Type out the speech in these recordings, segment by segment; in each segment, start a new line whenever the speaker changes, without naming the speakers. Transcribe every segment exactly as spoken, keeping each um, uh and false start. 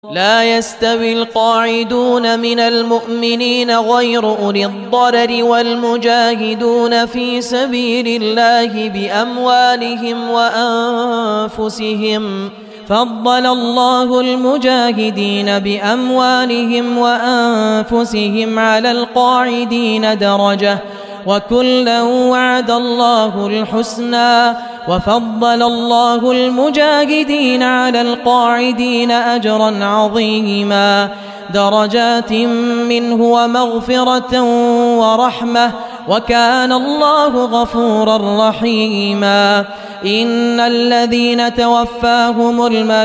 لا يستوي القاعدون من المؤمنين غير أولي الضرر والمجاهدون في سبيل الله بأموالهم وأنفسهم فضل الله المجاهدين بأموالهم وأنفسهم على القاعدين درجة وكلا وعد الله الحسنى وفضل الله المجاهدين على القاعدين أجرا عظيما درجات منه ومغفرة ورحمة وكان الله غفورا رحيما إن الذين توفاهم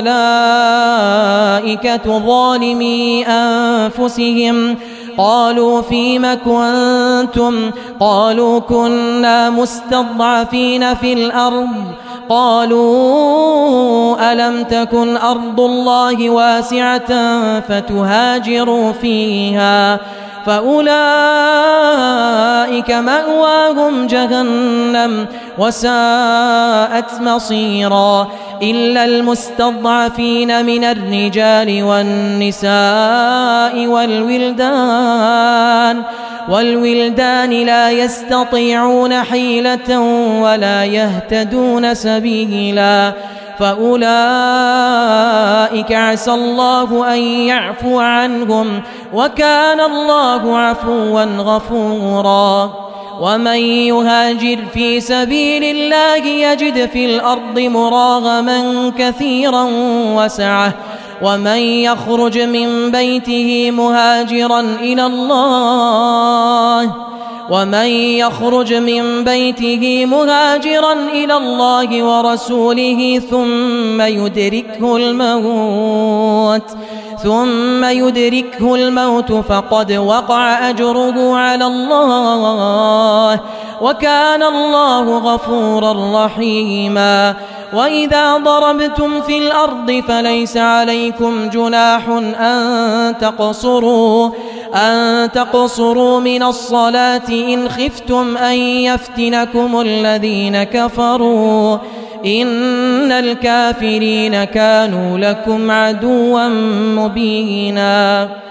الملائكة ظالمي أنفسهم قالوا فيم كنتم قالوا كنا مستضعفين في الأرض قالوا ألم تكن أرض الله واسعة فتهاجروا فيها فأولئك مأواهم جهنم وساءت مصيرا إلا المستضعفين من الرجال والنساء والولدان والولدان لا يستطيعون حيلة ولا يهتدون سبيلا فأولئك عسى الله أن يعفو عنهم وكان الله عفوا غفورا ومن يهاجر في سبيل الله يجد في الأرض مراغما كثيرا وسعة ومن يخرج من بيته مهاجرا إلى الله ومن يخرج من بيته مهاجرا إلى الله ورسوله ثم يدركه الموت ثم يدركه الموت فقد وقع أجره على الله وكان الله غفورا رحيما وإذا ضربتم في الأرض فليس عليكم جناح أن تقصروا أن تقصروا من الصلاة إن خفتم أن يفتنكم الذين كفروا إن الكافرين كانوا لكم عدوا مبينا.